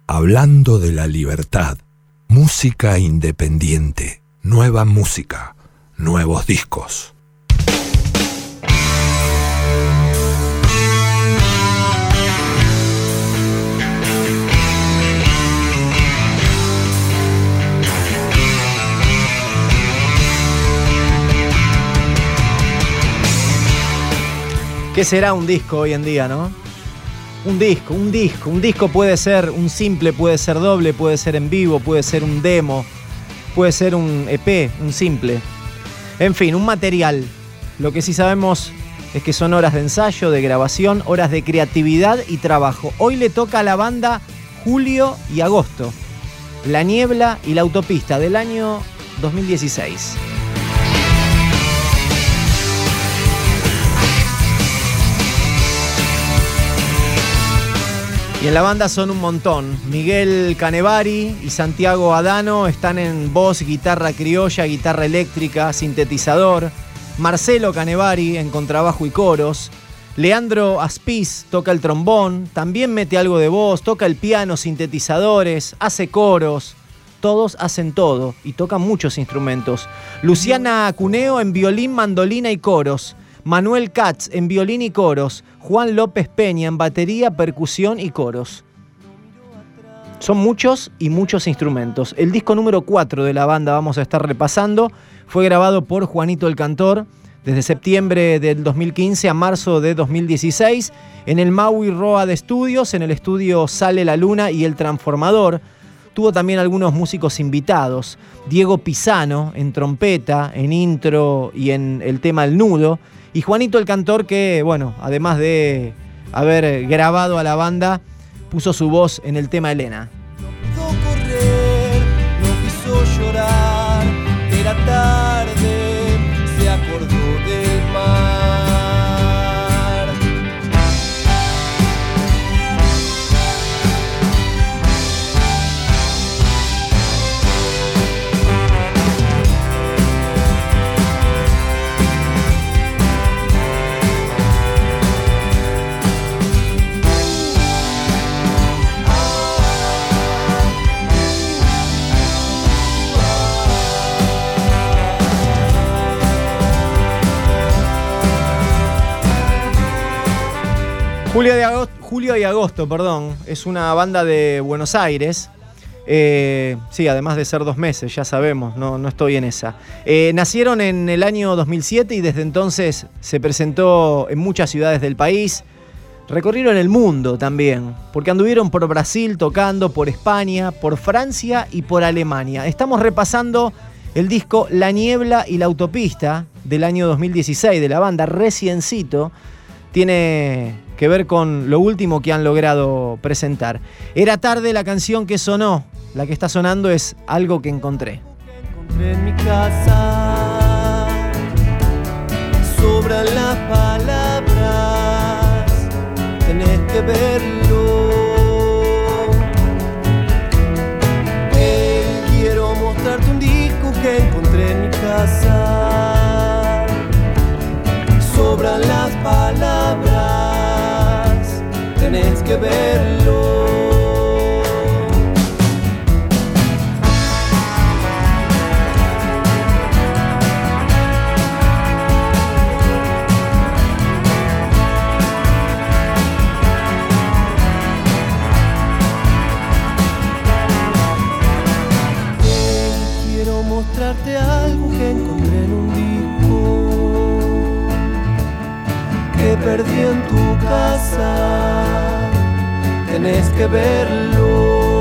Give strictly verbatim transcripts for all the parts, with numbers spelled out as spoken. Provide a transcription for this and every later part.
hablando de la libertad, música independiente, nueva música, nuevos discos. ¿Qué será un disco hoy en día, no? Un disco, un disco. Un disco puede ser un simple, puede ser doble, puede ser en vivo, puede ser un demo, puede ser un E P, un simple. En fin, un material. Lo que sí sabemos es que son horas de ensayo, de grabación, horas de creatividad y trabajo. Hoy le toca a la banda julio y agosto. La niebla y la autopista del año dos mil dieciséis. Y en la banda son un montón. Miguel Canevari y Santiago Adano están en voz, guitarra criolla, guitarra eléctrica, sintetizador. Marcelo Canevari en contrabajo y coros. Leandro Aspiz toca el trombón, también mete algo de voz, toca el piano, sintetizadores, hace coros. Todos hacen todo y tocan muchos instrumentos. Luciana Cuneo en violín, mandolina y coros. Manuel Katz en violín y coros. Juan López Peña en batería, percusión y coros. Son muchos y muchos instrumentos. El disco número cuatro de la banda vamos a estar repasando. Fue grabado por Juanito el Cantor desde septiembre del dos mil quince a marzo de dos mil dieciséis en el Maui Road Studios, en el estudio Sale la Luna y El Transformador. Tuvo también algunos músicos invitados. Diego Pisano en trompeta, en intro y en el tema El Nudo. Y Juanito el Cantor que, bueno, además de haber grabado a la banda, puso su voz en el tema Elena. No pudo correr, no quiso llorar, era tarde, se acordó del mar. Julio, de agosto, Julio y Agosto, perdón, es una banda de Buenos Aires. Eh, sí, además de ser dos meses, ya sabemos, no, no estoy en esa. Eh, nacieron en el año dos mil siete y desde entonces se presentó en muchas ciudades del país. Recorrieron el mundo también, porque anduvieron por Brasil tocando, por España, por Francia y por Alemania. Estamos repasando el disco La Niebla y la Autopista del año dos mil dieciséis de la banda, reciencito. Tiene que ver con lo último que han logrado presentar. Era tarde, la canción que sonó, la que está sonando es Algo que encontré. Encontré en mi casa, sobran las palabras, tenés que verlo. Eh, quiero mostrarte un disco que encontré en mi casa, sobran las palabras, tenés que verlo. Quiero mostrarte algo que encontré en un disco que perdí en tu casa, tenés que verlo.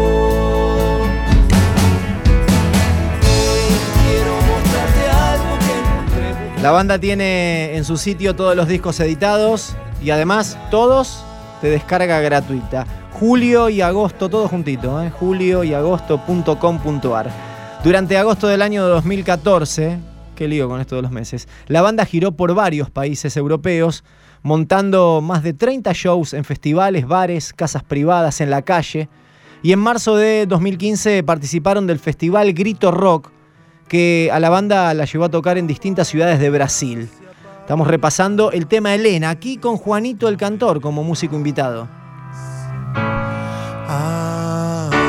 Quiero mostrarte algo que encontré. La banda tiene en su sitio todos los discos editados y además todos de descarga gratuita. Julio y agosto, todo juntito, ¿eh? julio y agosto punto com punto ar. Durante agosto del año dos mil catorce, qué lío con esto de los meses, la banda giró por varios países europeos, montando más de treinta shows en festivales, bares, casas privadas, en la calle. Y en marzo de dos mil quince participaron del festival Grito Rock, que a la banda la llevó a tocar en distintas ciudades de Brasil. Estamos repasando el tema Elena, aquí con Juanito el Cantor como músico invitado. Ah.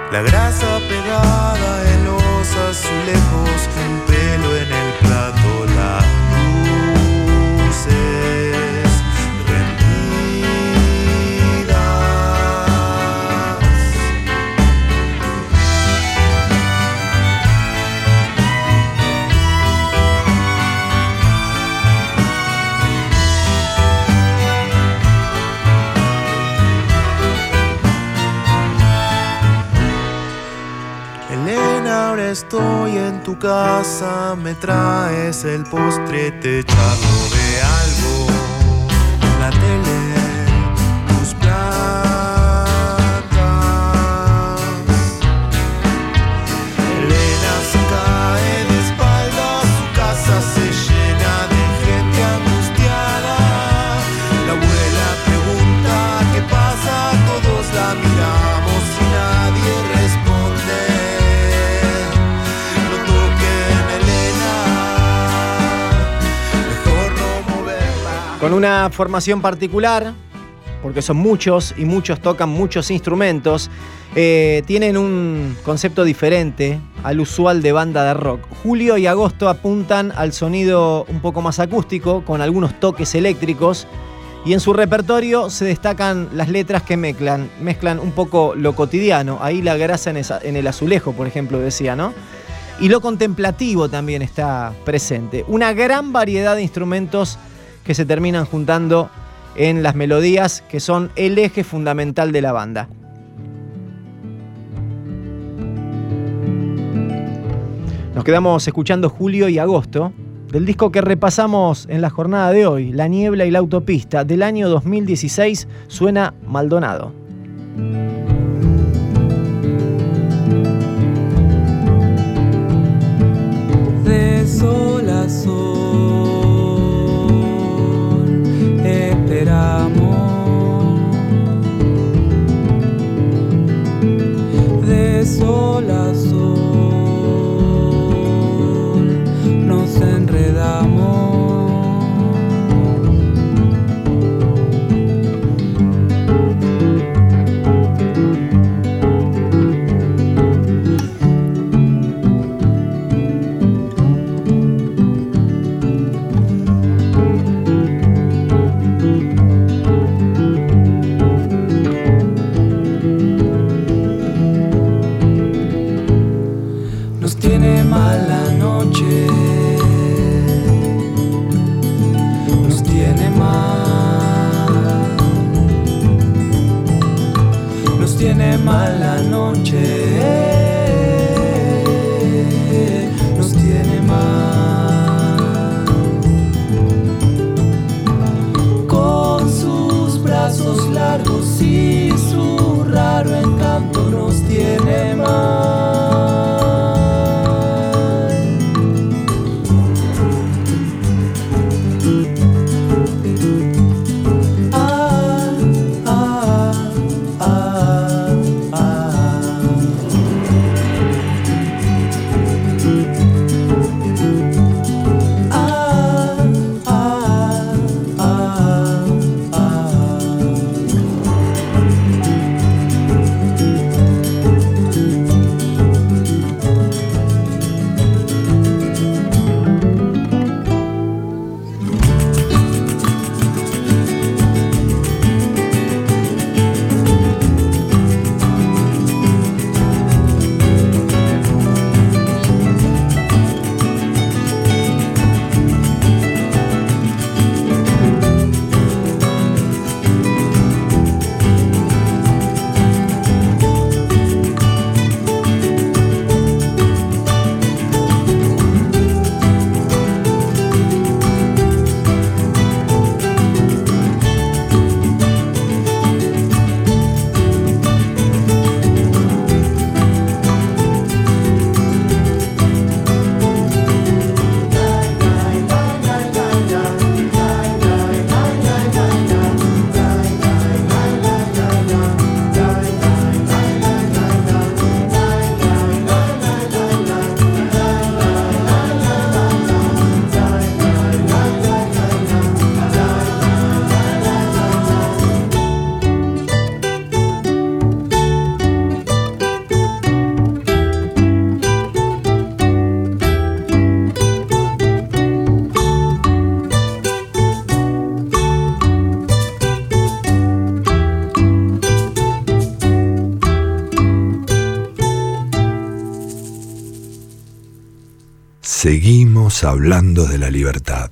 La grasa pegada en los azulejos, un pelo en el plato, las luces rendidas. Elena, ahora estoy en tu casa, me traes el postre, te charlo de algo, la tele, tus plantas. Elena se cae de espaldas, su casa se llena de gente angustiada. La abuela pregunta qué pasa, todos la miramos y nadie responde. No toquen a Elena, mejor no moverla. Con una formación particular, porque son muchos y muchos tocan muchos instrumentos, eh, tienen un concepto diferente al usual de banda de rock. Julio y Agosto apuntan al sonido un poco más acústico, con algunos toques eléctricos, y en su repertorio se destacan las letras que mezclan, mezclan un poco lo cotidiano, ahí la grasa en, esa, en el azulejo, por ejemplo, decía, ¿no? Y lo contemplativo también está presente. Una gran variedad de instrumentos que se terminan juntando en las melodías, que son el eje fundamental de la banda. Nos quedamos escuchando Julio y Agosto, del disco que repasamos en la jornada de hoy, La niebla y la autopista, del año dos mil dieciséis, suena Maldonado. De sol a sol esperamos, de sol a sol nos enredamos. Nos tiene mal la noche, nos tiene mal, nos tiene mal la noche, nos tiene mal. Con sus brazos largos y su raro encanto nos tiene mal. Seguimos hablando de la libertad.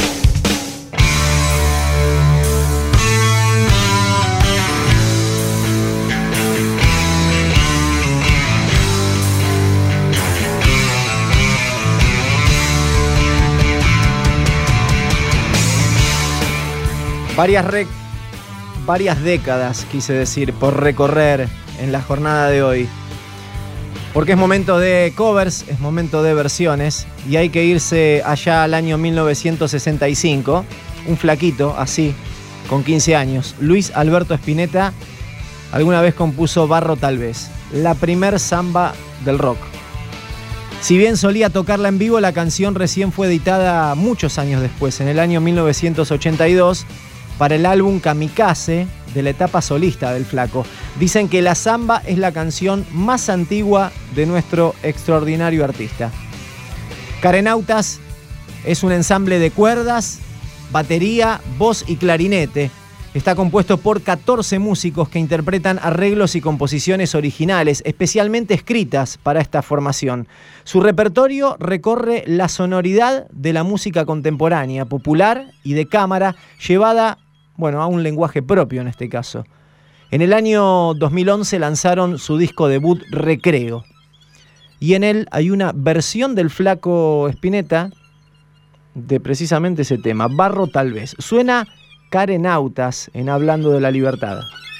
Varias, rec- varias décadas, quise decir, por recorrer en la jornada de hoy. Porque es momento de covers, es momento de versiones, y hay que irse allá al año mil novecientos sesenta y cinco. Un flaquito, así, con quince años, Luis Alberto Spinetta, alguna vez compuso Barro tal vez, la primer samba del rock. Si bien solía tocarla en vivo, la canción recién fue editada muchos años después, en el año mil novecientos ochenta y dos, para el álbum Kamikaze de la etapa solista del flaco. Dicen que la samba es la canción más antigua de nuestro extraordinario artista. Carenautas es un ensamble de cuerdas, batería, voz y clarinete. Está compuesto por catorce músicos que interpretan arreglos y composiciones originales, especialmente escritas para esta formación. Su repertorio recorre la sonoridad de la música contemporánea, popular y de cámara, llevada, bueno, a un lenguaje propio en este caso. En el año dos mil once lanzaron su disco debut Recreo. Y en él hay una versión del flaco Spinetta de precisamente ese tema, Barro tal vez. Suena Carenautas en Hablando de la Libertad.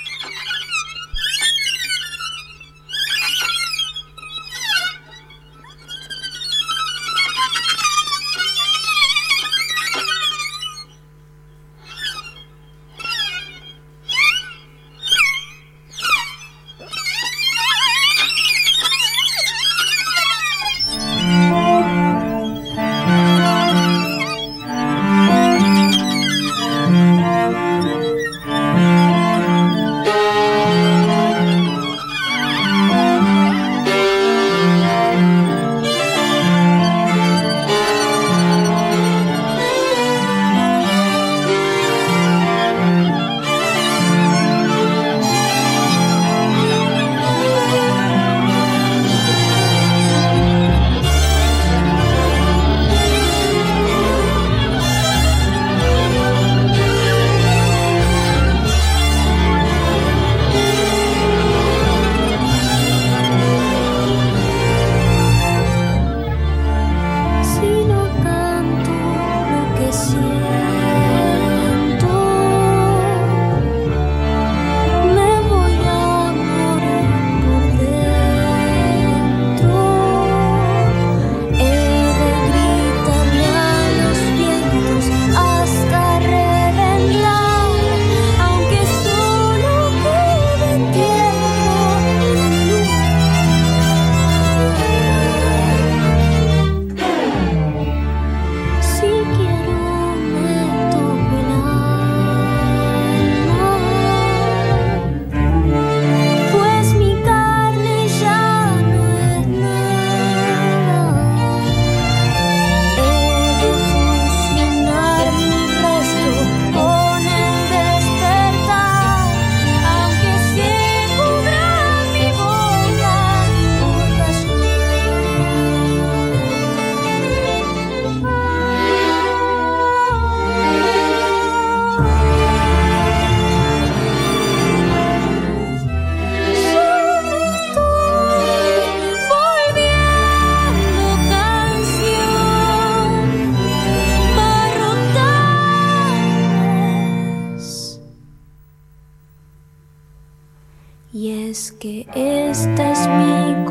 es que esta es mi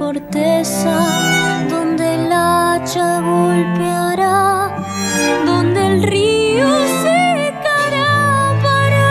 corteza, donde el hacha golpeará, donde el río secará para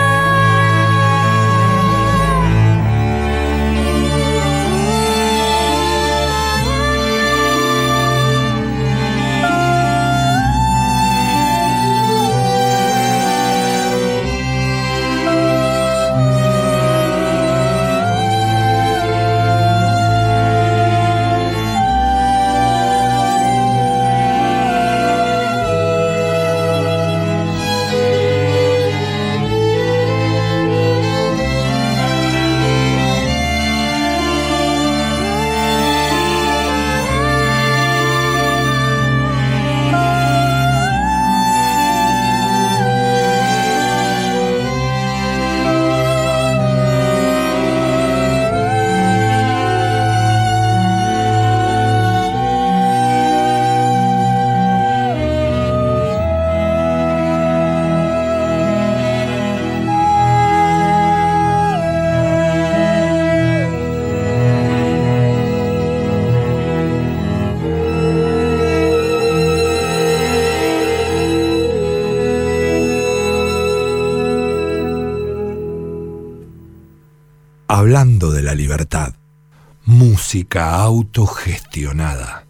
hablando de la libertad. Música autogestionada.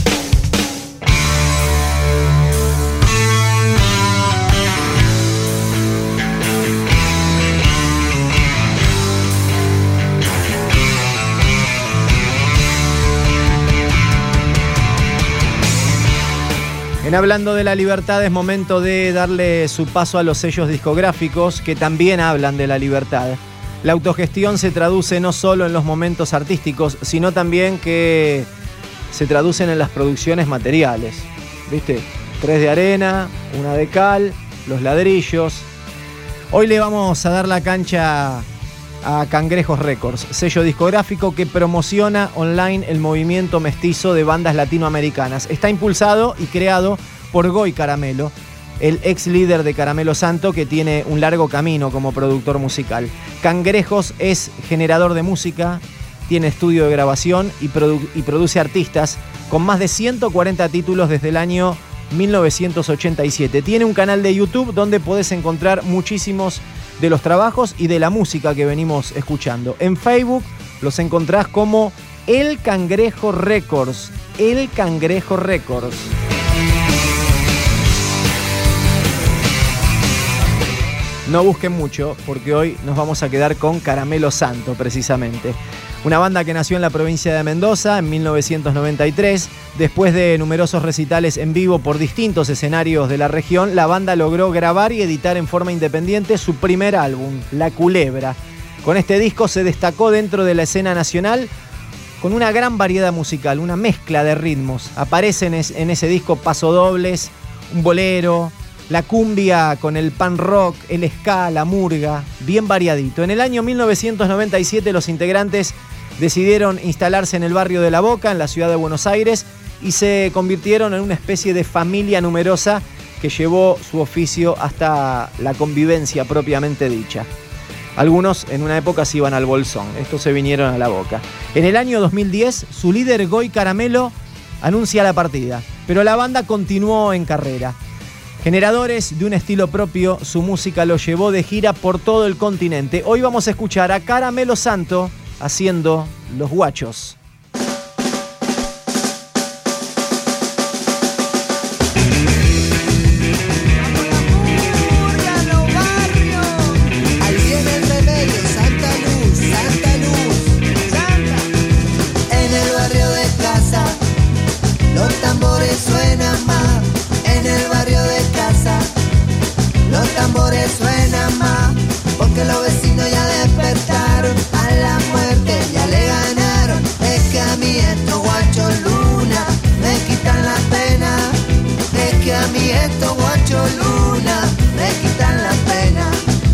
En Hablando de la Libertad es momento de darle su paso a los sellos discográficos que también hablan de la libertad. La autogestión se traduce no solo en los momentos artísticos, sino también que se traducen en las producciones materiales. ¿Viste? Tres de arena, una de cal, los ladrillos. Hoy le vamos a dar la cancha a Cangrejos Records, sello discográfico que promociona online el movimiento mestizo de bandas latinoamericanas. Está impulsado y creado por Goy Caramelo, el ex líder de Caramelo Santo, que tiene un largo camino como productor musical. Cangrejos es generador de música, tiene estudio de grabación y, produ- y produce artistas con más de ciento cuarenta títulos desde el año mil novecientos ochenta y siete. Tiene un canal de YouTube donde podés encontrar muchísimos de los trabajos y de la música que venimos escuchando. En Facebook los encontrás como El Cangrejo Records. El Cangrejo Records. No busquen mucho, porque hoy nos vamos a quedar con Caramelo Santo, precisamente. Una banda que nació en la provincia de Mendoza en mil novecientos noventa y tres. Después de numerosos recitales en vivo por distintos escenarios de la región, la banda logró grabar y editar en forma independiente su primer álbum, La Culebra. Con este disco se destacó dentro de la escena nacional con una gran variedad musical, una mezcla de ritmos. Aparecen en ese disco pasodobles, un bolero, la cumbia con el pan rock, el ska, la murga, bien variadito. En el año mil novecientos noventa y siete los integrantes decidieron instalarse en el barrio de La Boca, en la ciudad de Buenos Aires, y se convirtieron en una especie de familia numerosa que llevó su oficio hasta la convivencia propiamente dicha. Algunos en una época se iban al Bolsón, estos se vinieron a La Boca. En el año dos mil diez, su líder Goy Caramelo anuncia la partida, pero la banda continuó en carrera. Generadores de un estilo propio, su música lo llevó de gira por todo el continente. Hoy vamos a escuchar a Caramelo Santo haciendo Los Guachos. Suena más, porque los vecinos ya despertaron, a la muerte ya le ganaron. Es que a mí estos guachos luna me quitan la pena. Es que a mí estos guachos luna me quitan la pena.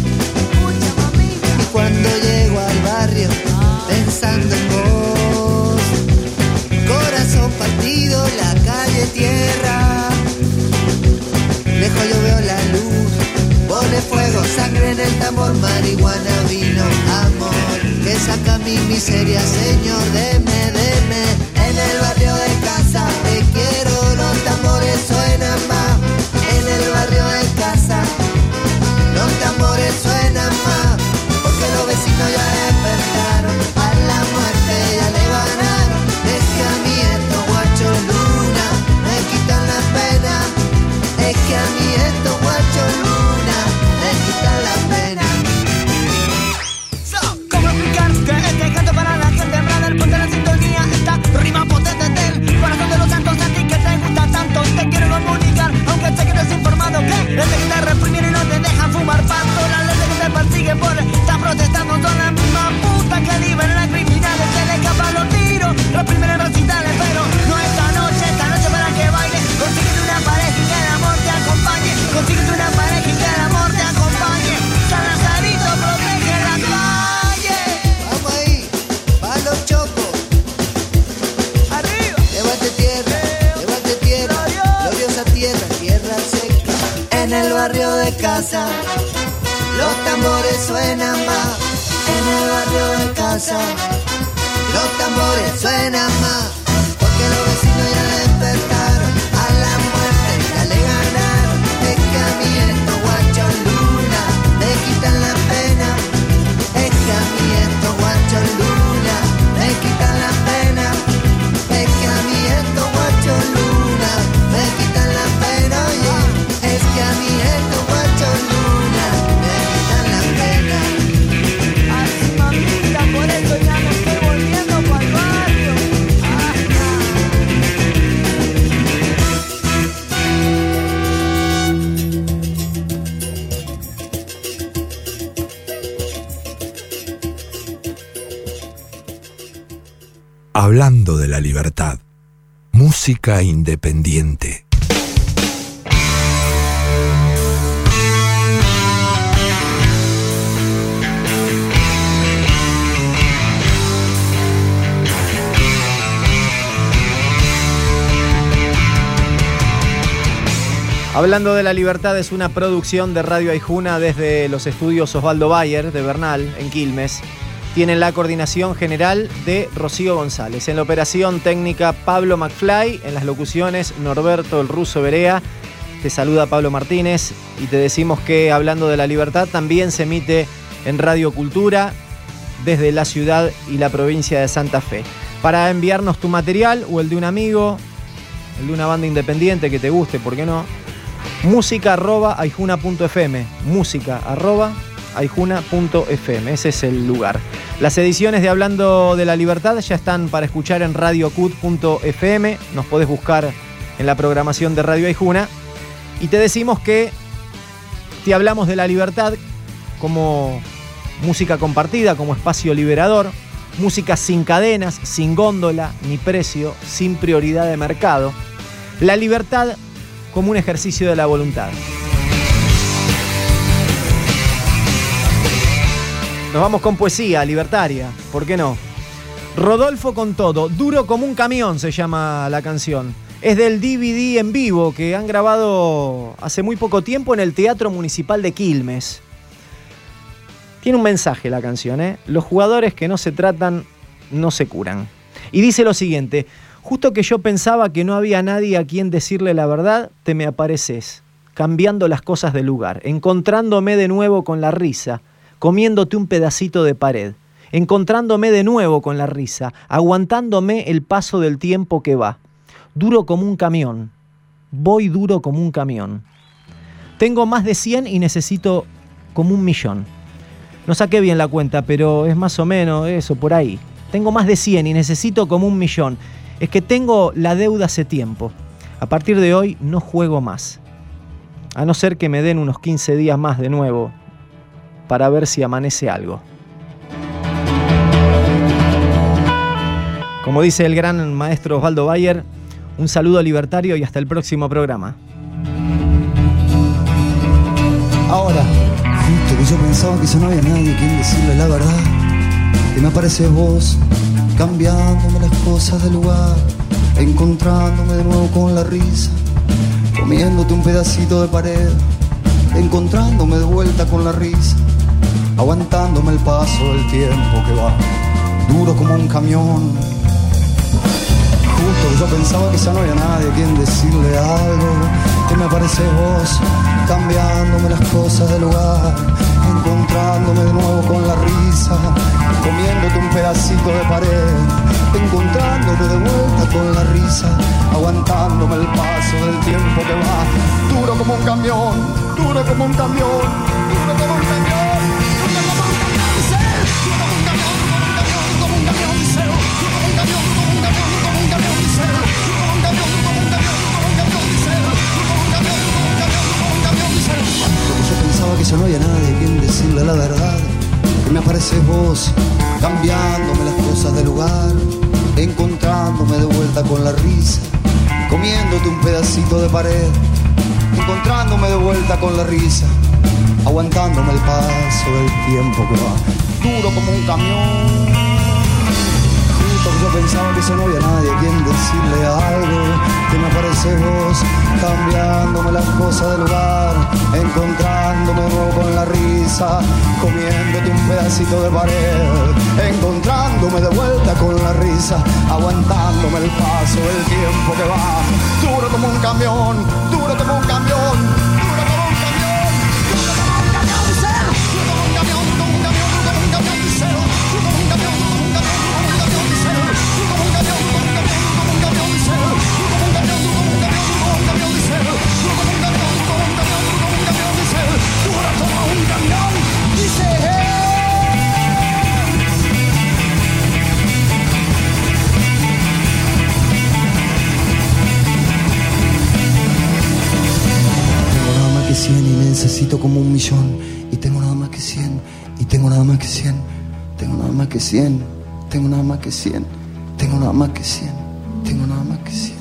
Y cuando llego al barrio pensando en vos, corazón partido, la calle tierra, lejos yo veo la luz. Pone fuego, sangre en el tambor, marihuana, vino, amor, que saca mi miseria, Señor, deme, deme. En el barrio de casa te quiero, los tambores suenan más. En el barrio de casa los tambores suenan más, porque los vecinos ya despertaron, a la muerte ya le ganaron. Es que a mí estos guachos luna me quitan la pena. Es que a mí estos guachos luna me quitan la pena. So, ¿cómo explicar que este canto para la gente en radio, el ponte la sintonía, esta rima potente del corazón de los santos, a ti que te gusta tanto, te quiero comunicar, aunque sé que estás informado, que desde que te reprimen y no te dejan fumar pasto, las leyes que te persiguen por estar protestando son la misma puta que liberan a criminales, se le escapan los tiros, reprimen en recitales, pero no esta noche, esta noche para que baile, consíguete una pareja y que el amor te acompañe, consíguete una pareja y que el amor te acompañe, San Lazarito protege la calle. Vamos ahí, pa' los chocos. Arriba. Llévate tierra, llévate tierra, gloriosa tierra, tierra seca. En el barrio de casa, los tambores suenan más. En el barrio de casa, los tambores suenan más, porque los vecinos ya despertaron, a la muerte ya le ganaron. Es que a mí estos guachos luna me quitan la pena. Es que a mí estos guachos Hablando de la libertad. Música independiente. Hablando de la libertad es una producción de Radio Aijuna desde los estudios Osvaldo Bayer de Bernal, en Quilmes. Tienen la coordinación general de Rocío González. En la operación técnica Pablo McFly, en las locuciones Norberto el Ruso Berea. Te saluda Pablo Martínez y te decimos que Hablando de la Libertad también se emite en Radio Cultura desde la ciudad y la provincia de Santa Fe. Para enviarnos tu material o el de un amigo, el de una banda independiente que te guste, ¿por qué no? música arroba aijuna punto f m, música arroba aijuna punto f m, ese es el lugar. Las ediciones de Hablando de la Libertad ya están para escuchar en radio cut punto f m, nos podés buscar en la programación de Radio Aijuna y te decimos que te hablamos de la libertad como música compartida, como espacio liberador, música sin cadenas, sin góndola ni precio, sin prioridad de mercado. La libertad como un ejercicio de la voluntad. Nos vamos con poesía libertaria, ¿por qué no? Rodolfo con todo, duro como un camión se llama la canción. Es del D V D en vivo que han grabado hace muy poco tiempo en el Teatro Municipal de Quilmes. Tiene un mensaje la canción, ¿eh? Los jugadores que no se tratan, no se curan. Y dice lo siguiente: justo que yo pensaba que no había nadie a quien decirle la verdad, te me apareces, cambiando las cosas de lugar, encontrándome de nuevo con la risa, comiéndote un pedacito de pared, encontrándome de nuevo con la risa, aguantándome el paso del tiempo que va. Duro como un camión, voy duro como un camión. Tengo más de cien y necesito como un millón. No saqué bien la cuenta, pero es más o menos eso, por ahí. Tengo más de cien y necesito como un millón. Es que tengo la deuda hace tiempo. A partir de hoy no juego más. A no ser que me den unos quince días más de nuevo para ver si amanece algo. Como dice el gran maestro Osvaldo Bayer, un saludo libertario y hasta el próximo programa. Ahora, justo que yo pensaba que ya no había nadie a quien decirle la verdad, que me apareces vos, cambiándome las cosas de lugar, encontrándome de nuevo con la risa, comiéndote un pedacito de pared, encontrándome de vuelta con la risa, aguantándome el paso del tiempo que va, duro como un camión. Justo que yo pensaba que ya no había nadie a quien decirle algo, que me apareces vos, cambiándome las cosas de lugar, encontrándome de nuevo con la risa, comiéndote un pedacito de pared, encontrándome de vuelta con la risa, aguantándome el paso del tiempo que va, duro como un camión, duro como un camión, duro como un camión. Que ya no había nadie a quien decirle la verdad, que me apareces vos, cambiándome las cosas de lugar, encontrándome de vuelta con la risa, comiéndote un pedacito de pared, encontrándome de vuelta con la risa, aguantándome el paso del tiempo que va, duro como un camión. Yo pensaba que ya no había nadie a quien decirle algo, que me apareces vos, cambiándome las cosas de lugar, encontrándome de nuevo con la risa, comiéndote un pedacito de pared, encontrándome de vuelta con la risa, aguantándome el paso del tiempo que va, duro como un camión, duro como un camión, duro como un camión, duro como un camión, duro como un camión, como un camión, como un camión, como un camión, como un camión. cien y necesito como un millón, y tengo nada más que cien, y tengo nada más que cien, tengo nada más que cien, tengo nada más que cien, tengo nada más que cien, tengo nada más que cien.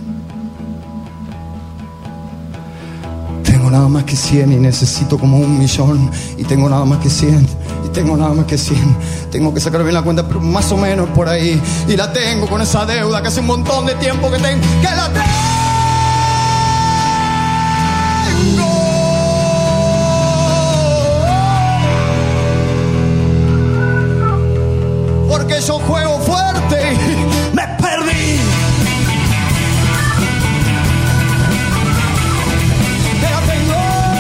Tengo nada más que cien y necesito como un millón. Y tengo nada más que cien, y tengo nada más que cien. Tengo que sacar bien la cuenta, pero más o menos por ahí. Y la tengo con esa deuda que hace un montón de tiempo que tengo, que la tengo. Porque yo juego fuerte y me perdí. Pero tengo.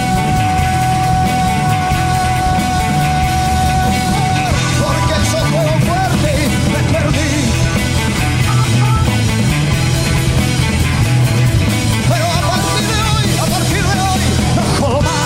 Porque yo juego fuerte y me perdí. Pero a partir de hoy, a partir de hoy, no jodo más.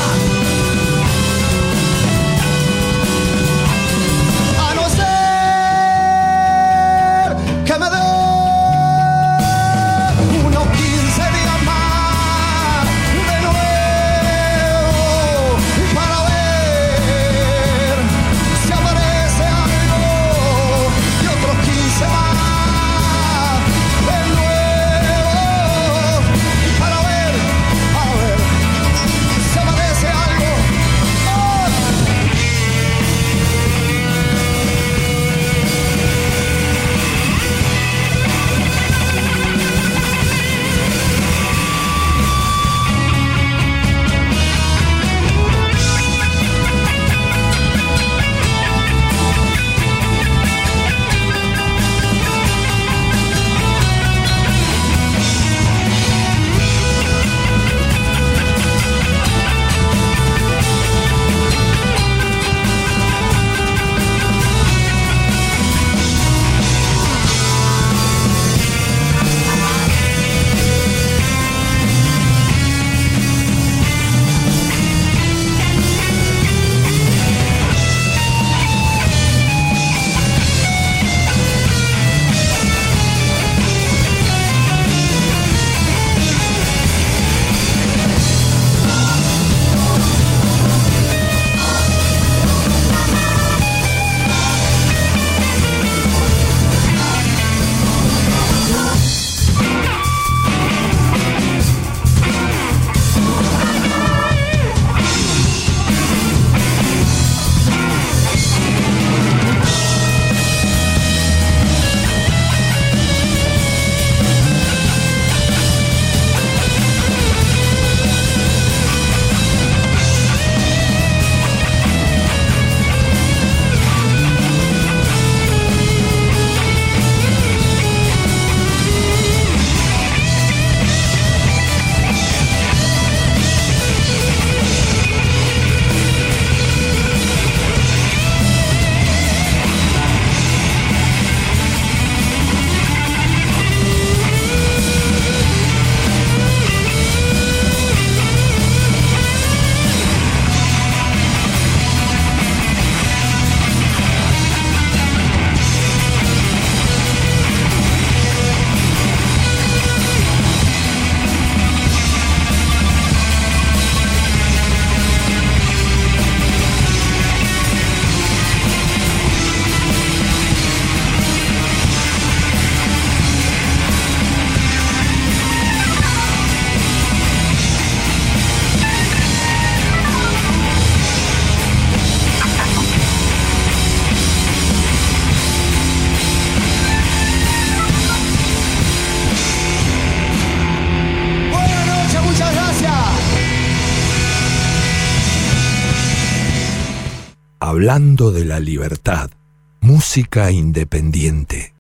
Hablando de la libertad, música independiente.